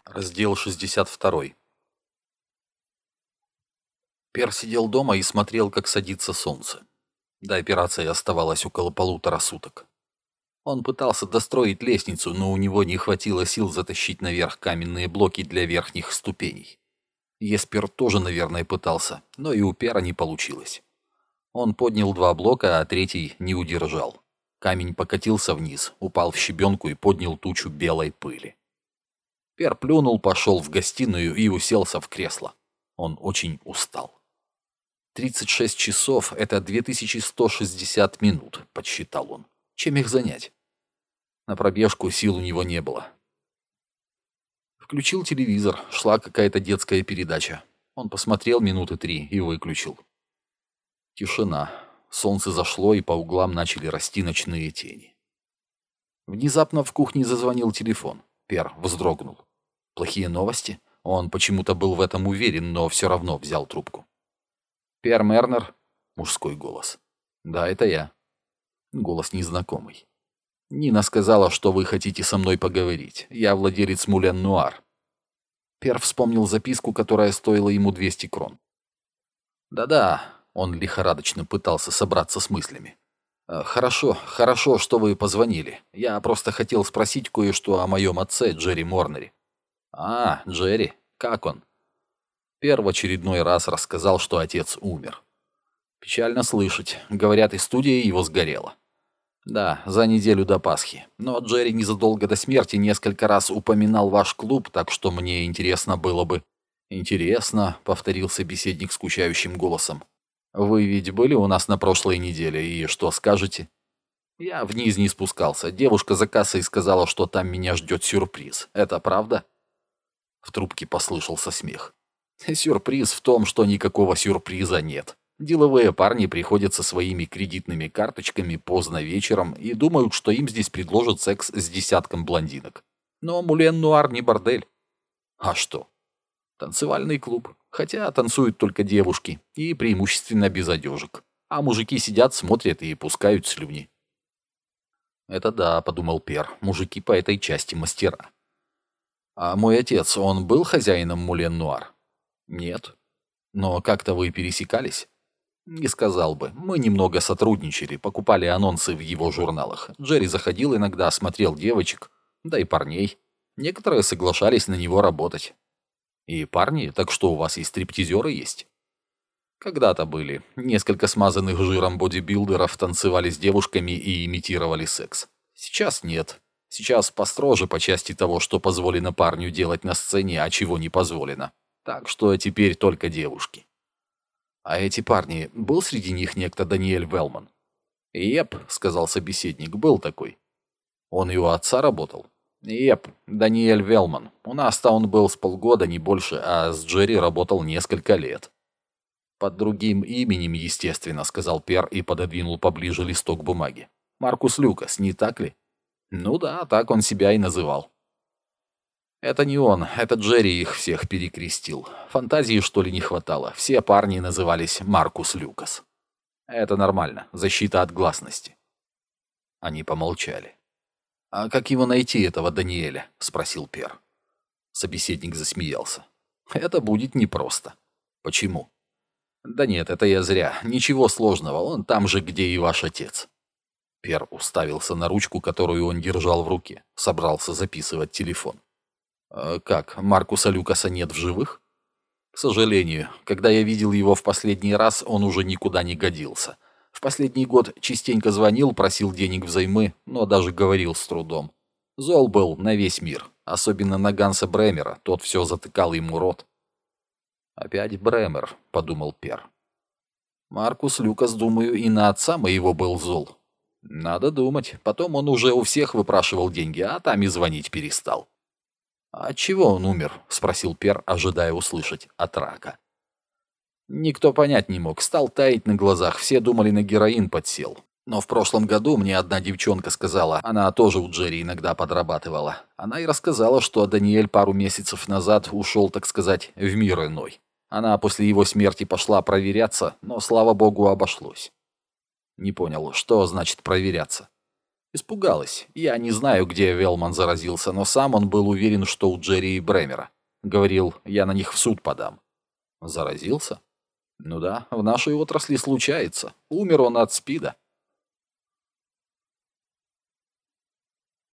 Раздел 62. Пер сидел дома и смотрел, как садится солнце. До операции оставалось около 1,5 суток. Он пытался достроить лестницу, но у него не хватило сил затащить наверх каменные блоки для верхних ступеней. Еспер тоже, наверное, пытался, но и у Пера не получилось. Он поднял 2 блока, а третий не удержал. Камень покатился вниз, упал в щебенку и поднял тучу белой пыли. Пер плюнул, пошел в гостиную и уселся в кресло. Он очень устал. 36 часов — это 2160 минут, подсчитал он. Чем их занять? На пробежку сил у него не было. Включил телевизор, шла какая-то детская передача. Он посмотрел минуты 3 и выключил. Тишина. Солнце зашло, и по углам начали расти ночные тени. Внезапно в кухне зазвонил телефон. Пер вздрогнул. Плохие новости? Он почему-то был в этом уверен, но все равно взял трубку. «Пер Мернер?» — мужской голос. «Да, это я». Голос незнакомый. «Нина сказала, что вы хотите со мной поговорить. Я владелец Мулен Нуар». Пер вспомнил записку, которая стоила ему 200 крон. «Да-да», — он лихорадочно пытался собраться с мыслями. «Хорошо, что вы позвонили. Я просто хотел спросить кое-что о моем отце, Джерри Морнере». «А, Джерри, как он?» Пер в очередной раз рассказал, что отец умер. «Печально слышать. Говорят, и студия его сгорела». «Да, за неделю до Пасхи. Но Джерри незадолго до смерти несколько раз упоминал ваш клуб, так что мне интересно было бы...» «Интересно», — повторил собеседник скучающим голосом. «Вы ведь были у нас на прошлой неделе, и что скажете?» «Я вниз не спускался. Девушка за кассой сказала, что там меня ждет сюрприз. Это правда?» В трубке послышался смех. «Сюрприз в том, что никакого сюрприза нет. Деловые парни приходят со своими кредитными карточками поздно вечером и думают, что им здесь предложат секс с десятком блондинок. Но Мулен Нуар не бордель. А что? Танцевальный клуб. Хотя танцуют только девушки и преимущественно без одежек. А мужики сидят, смотрят и пускают слюни». «Это да», — подумал Пер, — «мужики по этой части мастера». «А мой отец, он был хозяином Мулен Нуар?» «Нет». «Но как-то вы пересекались?» «Не сказал бы. Мы немного сотрудничали, покупали анонсы в его журналах. Джерри заходил иногда, смотрел девочек, да и парней. Некоторые соглашались на него работать». «И парни? Так что, у вас и стриптизеры есть?» «Когда-то были. Несколько смазанных жиром бодибилдеров танцевали с девушками и имитировали секс. Сейчас нет. Сейчас построже по части того, что позволено парню делать на сцене, а чего не позволено. Так что теперь только девушки». «А эти парни, был среди них некто Даниэль Велман?» «Еп», — сказал собеседник, — «был такой». «Он и у отца работал?» «Еп, Даниэль Велман. У нас-то он был с полгода, не больше, а с Джерри работал несколько лет». «Под другим именем, естественно», — сказал Пер и пододвинул поближе листок бумаги. «Маркус Люкас, не так ли?» «Ну да, так он себя и называл». «Это не он, это Джерри их всех перекрестил. Фантазии, что ли, не хватало. Все парни назывались Маркус Люкас». «Это нормально, защита от гласности». Они помолчали. «А как его найти, этого Даниэля?» — спросил Пер. Собеседник засмеялся. «Это будет непросто». «Почему?» «Да нет, это я зря. Ничего сложного, он там же, где и ваш отец». Пер уставился на ручку, которую он держал в руке. Собрался записывать телефон. «Как, Маркуса Люкаса нет в живых?» «К сожалению, когда я видел его в последний раз, он уже никуда не годился. В последний год частенько звонил, просил денег взаймы, но даже говорил с трудом. Зол был на весь мир, особенно на Ганса Бремера, тот все затыкал ему рот». «Опять Бремер», — подумал Пер. «Маркус Люкас, думаю, и на отца моего был зол. Надо думать, потом он уже у всех выпрашивал деньги, а там и звонить перестал». «А от чего он умер?» — спросил Пер, ожидая услышать от рака. «Никто понять не мог, стал таять на глазах, все думали, на героин подсел. Но в прошлом году мне одна девчонка сказала, она тоже у Джерри иногда подрабатывала. Она и рассказала, что Даниэль пару месяцев назад ушел, так сказать, в мир иной. Она после его смерти пошла проверяться, но, слава богу, обошлось». «Не понял, что значит проверяться?» Испугалась. Я не знаю, где Велман заразился, но сам он был уверен, что у Джерри и Бремера. Говорил, я на них в суд подам. Заразился? Ну да, в нашей отрасли случается. Умер он от СПИДа.